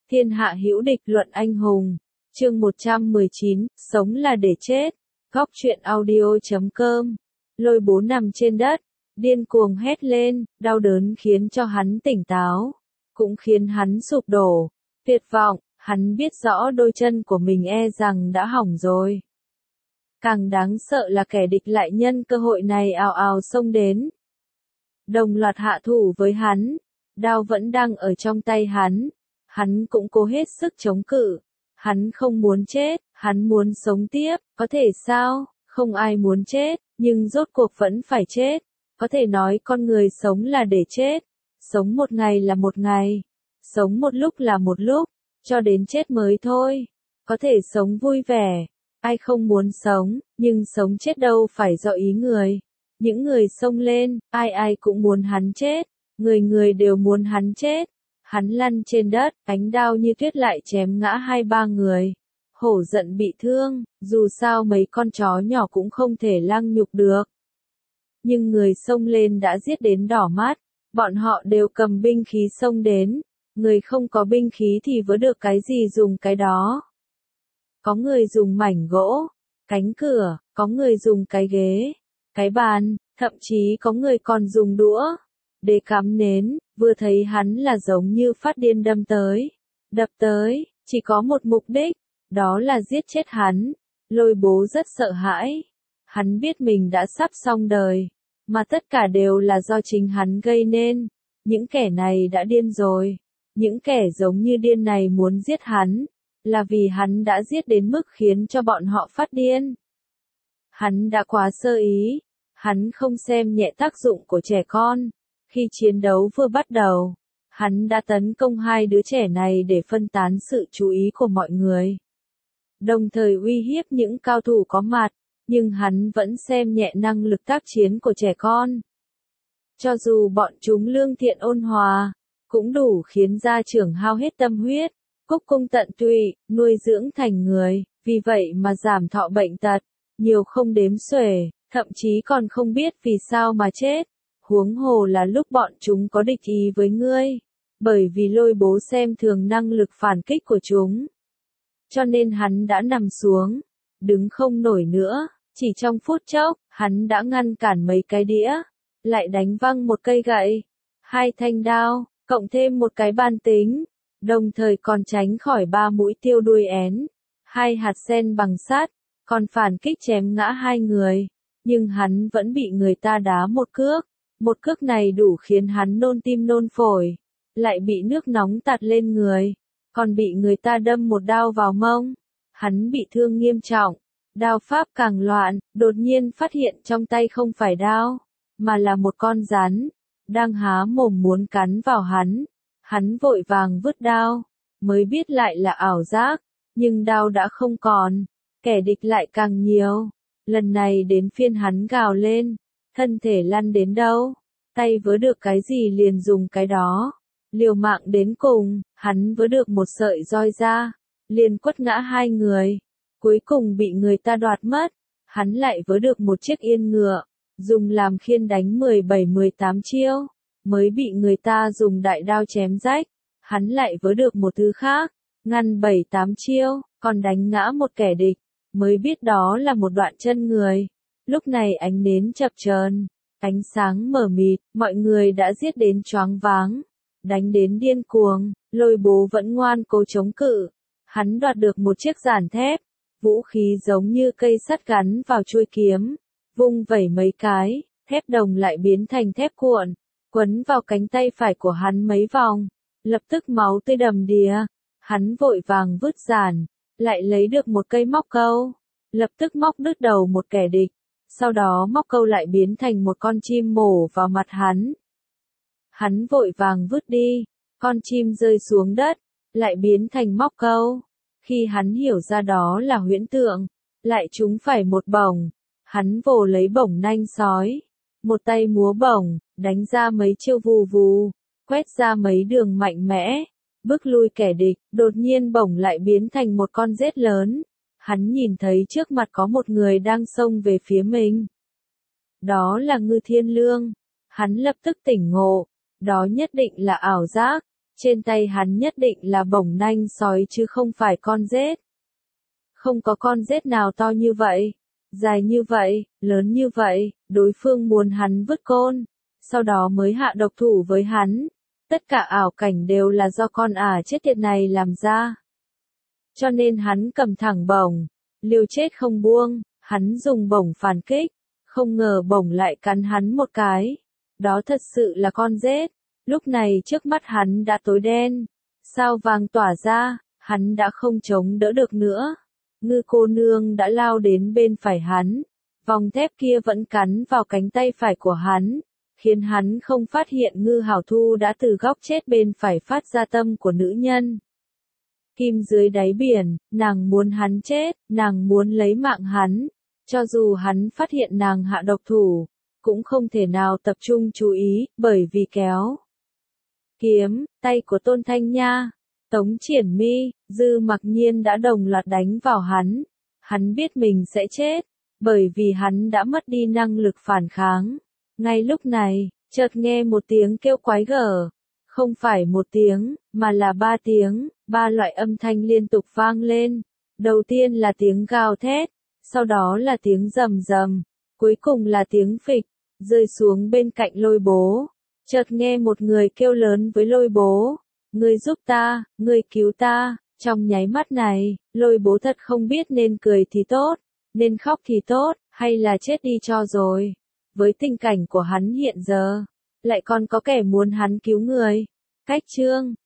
Thiên hạ hữu địch luận anh hùng. Chương 119, sống là để chết. Góc truyện audio.com. Lôi bố nằm trên đất, điên cuồng hét lên, đau đớn khiến cho hắn tỉnh táo, cũng khiến hắn sụp đổ, tuyệt vọng, hắn biết rõ đôi chân của mình e rằng đã hỏng rồi. Càng đáng sợ là kẻ địch lại nhân cơ hội này ào ào xông đến. Đồng loạt hạ thủ với hắn, đao vẫn đang ở trong tay hắn cũng cố hết sức chống cự. Hắn không muốn chết, hắn muốn sống tiếp, có thể sao, không ai muốn chết, nhưng rốt cuộc vẫn phải chết. Có thể nói con người sống là để chết, sống một ngày là một ngày, sống một lúc là một lúc, cho đến chết mới thôi. Có thể sống vui vẻ, ai không muốn sống, nhưng sống chết đâu phải do ý người. Những người xông lên, ai ai cũng muốn hắn chết, người người đều muốn hắn chết. Hắn lăn trên đất, ánh đao như tuyết lại chém ngã 2-3 người. Hổ giận bị thương, dù sao mấy con chó nhỏ cũng không thể lăng nhục được. Nhưng người xông lên đã giết đến đỏ mắt, bọn họ đều cầm binh khí xông đến. Người không có binh khí thì vớ được cái gì dùng cái đó. Có người dùng mảnh gỗ, cánh cửa, có người dùng cái ghế, cái bàn, thậm chí có người còn dùng đũa để cắm nến. Vừa thấy hắn là giống như phát điên đâm tới, đập tới, chỉ có một mục đích, đó là giết chết hắn. Lôi bố rất sợ hãi, hắn biết mình đã sắp xong đời, mà tất cả đều là do chính hắn gây nên. Những kẻ này đã điên rồi, những kẻ giống như điên này muốn giết hắn, là vì hắn đã giết đến mức khiến cho bọn họ phát điên. Hắn đã quá sơ ý, hắn không xem nhẹ tác dụng của trẻ con. Khi chiến đấu vừa bắt đầu, hắn đã tấn công hai đứa trẻ này để phân tán sự chú ý của mọi người, đồng thời uy hiếp những cao thủ có mặt, nhưng hắn vẫn xem nhẹ năng lực tác chiến của trẻ con. Cho dù bọn chúng lương thiện ôn hòa, cũng đủ khiến gia trưởng hao hết tâm huyết, cúc cung tận tụy, nuôi dưỡng thành người, vì vậy mà giảm thọ bệnh tật, nhiều không đếm xuể, thậm chí còn không biết vì sao mà chết. Huống hồ là lúc bọn chúng có địch ý với ngươi, bởi vì lôi bố xem thường năng lực phản kích của chúng. Cho nên hắn đã nằm xuống, đứng không nổi nữa, chỉ trong phút chốc, hắn đã ngăn cản mấy cái đĩa, lại đánh văng một cây gậy, 2 thanh đao, cộng thêm một cái bàn tính, đồng thời còn tránh khỏi 3 mũi tiêu đuôi én, 2 hạt sen bằng sắt, còn phản kích chém ngã 2 người, nhưng hắn vẫn bị người ta đá một cước. Một cước này đủ khiến hắn nôn tim nôn phổi, lại bị nước nóng tạt lên người, còn bị người ta đâm một đao vào mông. Hắn bị thương nghiêm trọng, đao pháp càng loạn, đột nhiên phát hiện trong tay không phải đao, mà là một con rắn, đang há mồm muốn cắn vào hắn. Hắn vội vàng vứt đao, mới biết lại là ảo giác, nhưng đao đã không còn, kẻ địch lại càng nhiều. Lần này đến phiên hắn gào lên. Thân thể lăn đến đâu, tay vớ được cái gì liền dùng cái đó. Liều mạng đến cùng, hắn vớ được một sợi roi ra, liền quất ngã 2 người. Cuối cùng bị người ta đoạt mất, hắn lại vớ được một chiếc yên ngựa, dùng làm khiên đánh 17-18 chiêu, mới bị người ta dùng đại đao chém rách. Hắn lại vớ được một thứ khác, ngăn 7-8 chiêu, còn đánh ngã một kẻ địch, mới biết đó là một đoạn chân người. Lúc này ánh nến chập chờn, ánh sáng mờ mịt, mọi người đã giết đến choáng váng, đánh đến điên cuồng. Lôi bố vẫn ngoan cố chống cự. Hắn đoạt được một chiếc giản thép, vũ khí giống như cây sắt gắn vào chuôi kiếm, vung vẩy mấy cái, thép đồng lại biến thành thép cuộn, quấn vào cánh tay phải của hắn mấy vòng, lập tức máu tươi đầm đìa. Hắn vội vàng vứt giản, lại lấy được một cây móc câu, lập tức móc đứt đầu một kẻ địch. Sau đó móc câu lại biến thành một con chim mổ vào mặt hắn. Hắn vội vàng vứt đi, con chim rơi xuống đất, lại biến thành móc câu. Khi hắn hiểu ra đó là huyễn tượng, lại trúng phải một bổng, hắn vồ lấy bổng nanh sói, một tay múa bổng, đánh ra mấy chiêu vù vù, quét ra mấy đường mạnh mẽ, bức lui kẻ địch. Đột nhiên bổng lại biến thành một con rết lớn. Hắn nhìn thấy trước mặt có một người đang xông về phía mình. Đó là Ngư Thiên Lương. Hắn lập tức tỉnh ngộ, đó nhất định là ảo giác. Trên tay hắn nhất định là bổng nanh sói chứ không phải con rết. Không có con rết nào to như vậy, dài như vậy, lớn như vậy, đối phương muốn hắn vứt côn, sau đó mới hạ độc thủ với hắn. Tất cả ảo cảnh đều là do con chết tiệt này làm ra. Cho nên hắn cầm thẳng bổng, liều chết không buông, hắn dùng bổng phản kích, không ngờ bổng lại cắn hắn một cái. Đó thật sự là con rết. Lúc này trước mắt hắn đã tối đen, sao vàng tỏa ra, hắn đã không chống đỡ được nữa. Ngư cô nương đã lao đến bên phải hắn, vòng thép kia vẫn cắn vào cánh tay phải của hắn, khiến hắn không phát hiện Ngư Hảo Thu đã từ góc chết bên phải phát ra tâm của nữ nhân. Kim dưới đáy biển, nàng muốn hắn chết, nàng muốn lấy mạng hắn, cho dù hắn phát hiện nàng hạ độc thủ, cũng không thể nào tập trung chú ý, bởi vì kéo kiếm, tay của Tôn Thanh Nha, Tống Triển Mi, Dư Mặc Nhiên đã đồng loạt đánh vào hắn. Hắn biết mình sẽ chết, bởi vì hắn đã mất đi năng lực phản kháng. Ngay lúc này, chợt nghe một tiếng kêu quái gở. Không phải một tiếng, mà là 3 tiếng, 3 loại âm thanh liên tục vang lên. Đầu tiên là tiếng gào thét, sau đó là tiếng rầm rầm, cuối cùng là tiếng phịch, rơi xuống bên cạnh Lôi Bố. Chợt nghe một người kêu lớn với Lôi Bố, ngươi giúp ta, ngươi cứu ta. Trong nháy mắt này, Lôi Bố thật không biết nên cười thì tốt, nên khóc thì tốt, hay là chết đi cho rồi. Với tình cảnh của hắn hiện giờ, lại còn có kẻ muốn hắn cứu người. Cách chương